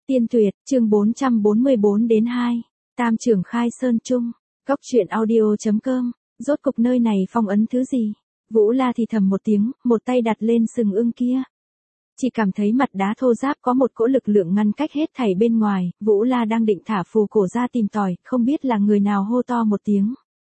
Tiên tuyệt, chương 444 đến 2. Tam trưởng khai sơn trung. Góc truyện audio.com. Rốt cục nơi này phong ấn thứ gì? Vũ La thì thầm một tiếng, một tay đặt lên sừng ưng kia. Chỉ cảm thấy mặt đá thô ráp có một cỗ lực lượng ngăn cách hết thảy bên ngoài, Vũ La đang định thả phù cổ ra tìm tòi, không biết là người nào hô to một tiếng.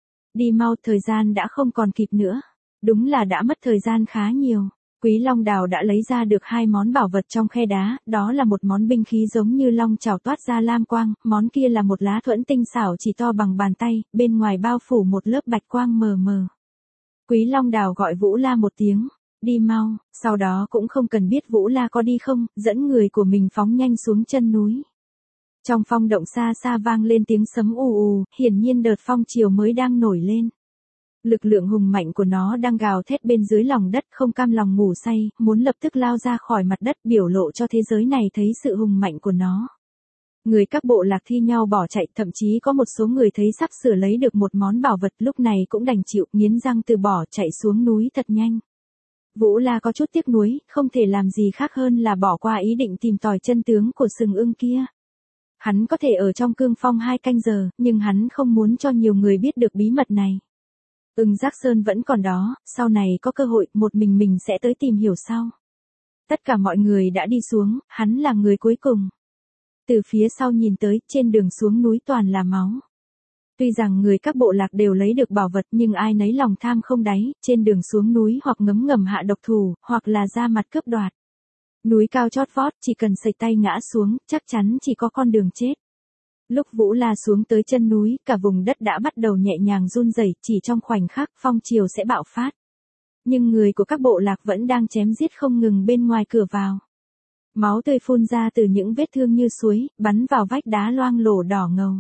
Đi mau, thời gian đã không còn kịp nữa. Đúng là đã mất thời gian khá nhiều. Quý Long Đào đã lấy ra được hai món bảo vật trong khe đá, đó là một món binh khí giống như long chảo toát ra lam quang, món kia là một lá thuẫn tinh xảo chỉ to bằng bàn tay, bên ngoài bao phủ một lớp bạch quang mờ mờ. Quý Long Đào gọi Vũ La một tiếng, đi mau, sau đó cũng không cần biết Vũ La có đi không, dẫn người của mình phóng nhanh xuống chân núi. Trong phong động xa xa vang lên tiếng sấm ù ù, hiển nhiên đợt phong triều mới đang nổi lên. Lực lượng hùng mạnh của nó đang gào thét bên dưới lòng đất, không cam lòng ngủ say, muốn lập tức lao ra khỏi mặt đất, biểu lộ cho thế giới này thấy sự hùng mạnh của nó. Người các bộ lạc thi nhau bỏ chạy, thậm chí có một số người thấy sắp sửa lấy được một món bảo vật, lúc này cũng đành chịu, nghiến răng từ bỏ, chạy xuống núi thật nhanh. Vũ La có chút tiếc nuối, không thể làm gì khác hơn là bỏ qua ý định tìm tòi chân tướng của sừng ưng kia. Hắn có thể ở trong cương phong 2 canh giờ, nhưng hắn không muốn cho nhiều người biết được bí mật này. Ưng Giác Sơn vẫn còn đó, sau này có cơ hội, một mình sẽ tới tìm hiểu sau. Tất cả mọi người đã đi xuống, hắn là người cuối cùng. Từ phía sau nhìn tới, trên đường xuống núi toàn là máu. Tuy rằng người các bộ lạc đều lấy được bảo vật nhưng ai nấy lòng tham không đáy, trên đường xuống núi hoặc ngấm ngầm hạ độc thủ, hoặc là ra mặt cướp đoạt. Núi cao chót vót, chỉ cần sẩy tay ngã xuống, chắc chắn chỉ có con đường chết. Lúc Vũ La xuống tới chân núi, cả vùng đất đã bắt đầu nhẹ nhàng run rẩy, chỉ trong khoảnh khắc phong triều sẽ bạo phát. Nhưng người của các bộ lạc vẫn đang chém giết không ngừng bên ngoài cửa vào. Máu tươi phun ra từ những vết thương như suối, bắn vào vách đá loang lổ đỏ ngầu.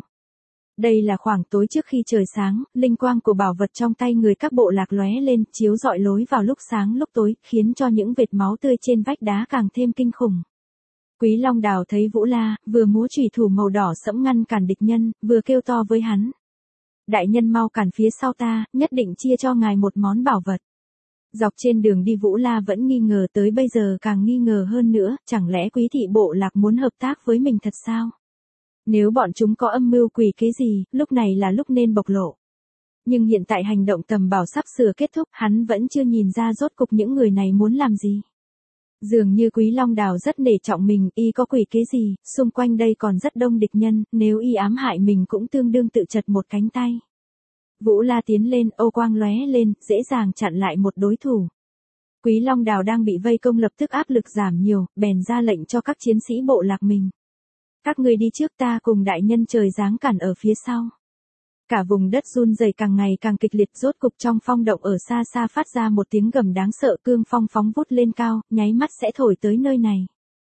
Đây là khoảng tối trước khi trời sáng, linh quang của bảo vật trong tay người các bộ lạc lóe lên, chiếu rọi lối vào lúc sáng lúc tối, khiến cho những vệt máu tươi trên vách đá càng thêm kinh khủng. Quý Long Đào thấy Vũ La, vừa múa chùy thủ màu đỏ sẫm ngăn cản địch nhân, vừa kêu to với hắn. Đại nhân mau cản phía sau ta, nhất định chia cho ngài một món bảo vật. Dọc trên đường đi Vũ La vẫn nghi ngờ, tới bây giờ càng nghi ngờ hơn nữa, chẳng lẽ quý thị bộ lạc muốn hợp tác với mình thật sao? Nếu bọn chúng có âm mưu quỷ kế gì, lúc này là lúc nên bộc lộ. Nhưng hiện tại hành động tầm bảo sắp sửa kết thúc, hắn vẫn chưa nhìn ra rốt cục những người này muốn làm gì. Dường như Quý Long Đào rất nể trọng mình, y có quỷ kế gì, xung quanh đây còn rất đông địch nhân, nếu y ám hại mình cũng tương đương tự chật một cánh tay. Vũ La tiến lên, ô quang lóe lên, dễ dàng chặn lại một đối thủ. Quý Long Đào đang bị vây công lập tức áp lực giảm nhiều, bèn ra lệnh cho các chiến sĩ bộ lạc mình. Các người đi trước, ta cùng đại nhân trời giáng cản ở phía sau. Cả vùng đất run rẩy càng ngày càng kịch liệt, rốt cục trong phong động ở xa xa phát ra một tiếng gầm đáng sợ, cương phong phóng vút lên cao, nháy mắt sẽ thổi tới nơi này.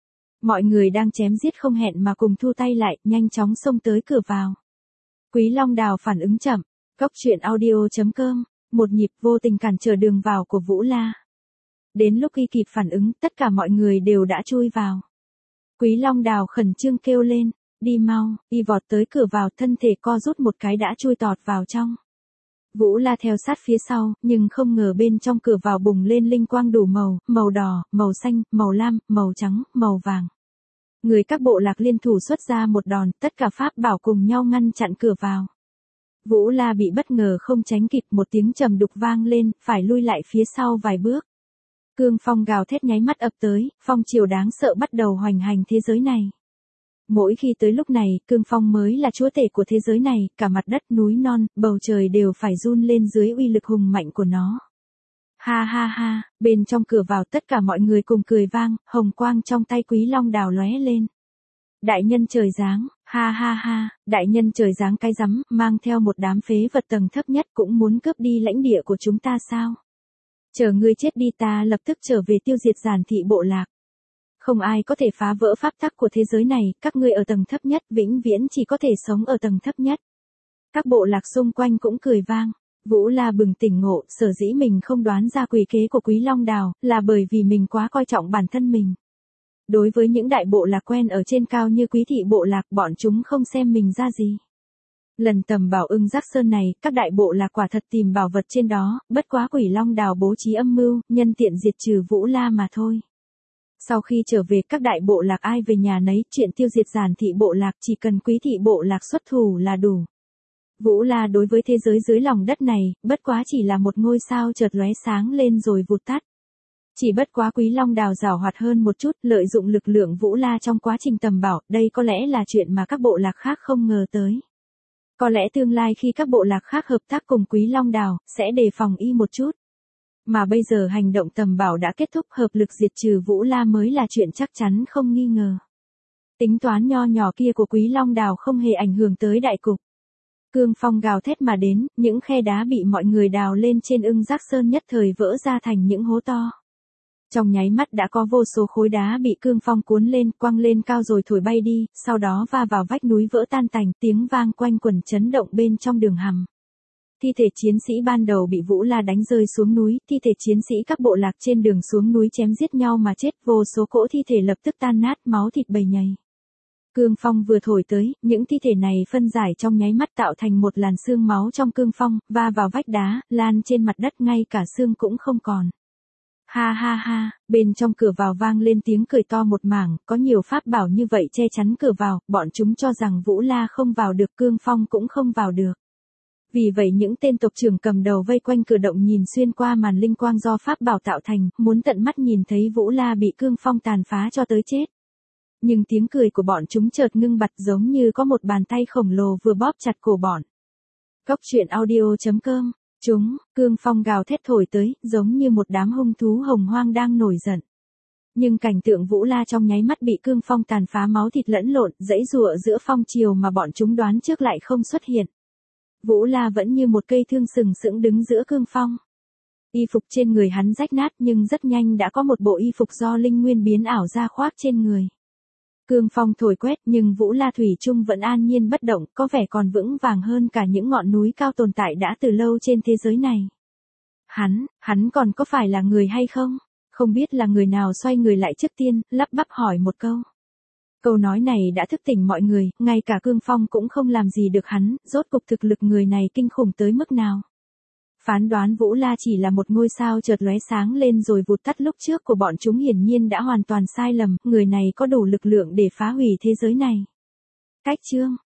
Mọi người đang chém giết không hẹn mà cùng thu tay lại, nhanh chóng xông tới cửa vào. Quý Long Đào phản ứng chậm, góc truyện audio.com, một nhịp vô tình cản trở đường vào của Vũ La. Đến lúc y kịp phản ứng, tất cả mọi người đều đã chui vào. Quý Long Đào khẩn trương kêu lên, đi mau, y vọt tới cửa vào, thân thể co rút một cái đã chui tọt vào trong. Vũ La theo sát phía sau, nhưng không ngờ bên trong cửa vào bùng lên linh quang đủ màu, màu đỏ, màu xanh, màu lam, màu trắng, màu vàng. Người các bộ lạc liên thủ xuất ra một đòn, tất cả pháp bảo cùng nhau ngăn chặn cửa vào. Vũ La bị bất ngờ không tránh kịp, một tiếng trầm đục vang lên, phải lui lại phía sau vài bước. Cương phong gào thét nháy mắt ập tới, phong triều đáng sợ bắt đầu hoành hành thế giới này. Mỗi khi tới lúc này, cương phong mới là chúa tể của thế giới này, cả mặt đất, núi non, bầu trời đều phải run lên dưới uy lực hùng mạnh của nó. Ha ha ha, bên trong cửa vào tất cả mọi người cùng cười vang, hồng quang trong tay Quý Long Đào lóe lên. Đại nhân trời giáng, ha ha ha, đại nhân trời giáng cái rắm, mang theo một đám phế vật tầng thấp nhất cũng muốn cướp đi lãnh địa của chúng ta sao? Chờ ngươi chết đi, ta lập tức trở về tiêu diệt giản thị bộ lạc. Không ai có thể phá vỡ pháp tắc của thế giới này, các ngươi ở tầng thấp nhất vĩnh viễn chỉ có thể sống ở tầng thấp nhất. Các bộ lạc xung quanh cũng cười vang. Vũ La bừng tỉnh ngộ, sở dĩ mình không đoán ra quỷ kế của Quý Long Đào, là bởi vì mình quá coi trọng bản thân mình. Đối với những đại bộ lạc quen ở trên cao như Quý thị bộ lạc, bọn chúng không xem mình ra gì. Lần tầm bảo Ưng Giác Sơn này, các đại bộ lạc quả thật tìm bảo vật trên đó, bất quá Quỷ Long Đào bố trí âm mưu, nhân tiện diệt trừ Vũ La mà thôi. Sau khi trở về các đại bộ lạc ai về nhà nấy, chuyện tiêu diệt Giản thị bộ lạc chỉ cần Quý thị bộ lạc xuất thủ là đủ. Vũ La đối với thế giới dưới lòng đất này, bất quá chỉ là một ngôi sao chợt lóe sáng lên rồi vụt tắt. Chỉ bất quá Quý Long Đào giàu hoạt hơn một chút, lợi dụng lực lượng Vũ La trong quá trình tầm bảo, đây có lẽ là chuyện mà các bộ lạc khác không ngờ tới. Có lẽ tương lai khi các bộ lạc khác hợp tác cùng Quý Long Đào, sẽ đề phòng y một chút. Mà bây giờ hành động tầm bảo đã kết thúc, hợp lực diệt trừ Vũ La mới là chuyện chắc chắn không nghi ngờ. Tính toán nho nhỏ kia của Quý Long Đào không hề ảnh hưởng tới đại cục. Cương phong gào thét mà đến, những khe đá bị mọi người đào lên trên Ưng Giác Sơn nhất thời vỡ ra thành những hố to. Trong nháy mắt đã có vô số khối đá bị cương phong cuốn lên, quăng lên cao rồi thổi bay đi, sau đó va vào vách núi vỡ tan tành, tiếng vang quanh quẩn chấn động bên trong đường hầm. Thi thể chiến sĩ ban đầu bị Vũ La đánh rơi xuống núi, thi thể chiến sĩ các bộ lạc trên đường xuống núi chém giết nhau mà chết, vô số cỗ thi thể lập tức tan nát, máu thịt bầy nhầy. Cương phong vừa thổi tới, những thi thể này phân giải trong nháy mắt tạo thành một làn xương máu trong cương phong, va vào vách đá, lan trên mặt đất ngay cả xương cũng không còn. Ha ha ha, bên trong cửa vào vang lên tiếng cười to một mảng, có nhiều pháp bảo như vậy che chắn cửa vào, bọn chúng cho rằng Vũ La không vào được, cương phong cũng không vào được. Vì vậy những tên tộc trưởng cầm đầu vây quanh cửa động nhìn xuyên qua màn linh quang do pháp bảo tạo thành, muốn tận mắt nhìn thấy Vũ La bị cương phong tàn phá cho tới chết. Nhưng tiếng cười của bọn chúng chợt ngưng bặt, giống như có một bàn tay khổng lồ vừa bóp chặt cổ bọn. Cốc truyện audio.com. Cương phong gào thét thổi tới, giống như một đám hung thú hồng hoang đang nổi giận. Nhưng cảnh tượng Vũ La trong nháy mắt bị cương phong tàn phá, máu thịt lẫn lộn, dãy giụa giữa phong triều mà bọn chúng đoán trước lại không xuất hiện. Vũ La vẫn như một cây thương sừng sững đứng giữa cương phong. Y phục trên người hắn rách nát nhưng rất nhanh đã có một bộ y phục do linh nguyên biến ảo ra khoác trên người. Cương phong thổi quét nhưng Vũ La thủy chung vẫn an nhiên bất động, có vẻ còn vững vàng hơn cả những ngọn núi cao tồn tại đã từ lâu trên thế giới này. Hắn còn có phải là người hay không? Không biết là người nào xoay người lại trước tiên, lắp bắp hỏi một câu. Câu nói này đã thức tỉnh mọi người, ngay cả cương phong cũng không làm gì được hắn, rốt cục thực lực người này kinh khủng tới mức nào. Phán đoán Vũ La chỉ là một ngôi sao chợt lóe sáng lên rồi vụt tắt lúc trước của bọn chúng hiển nhiên đã hoàn toàn sai lầm, người này có đủ lực lượng để phá hủy thế giới này. Cách chương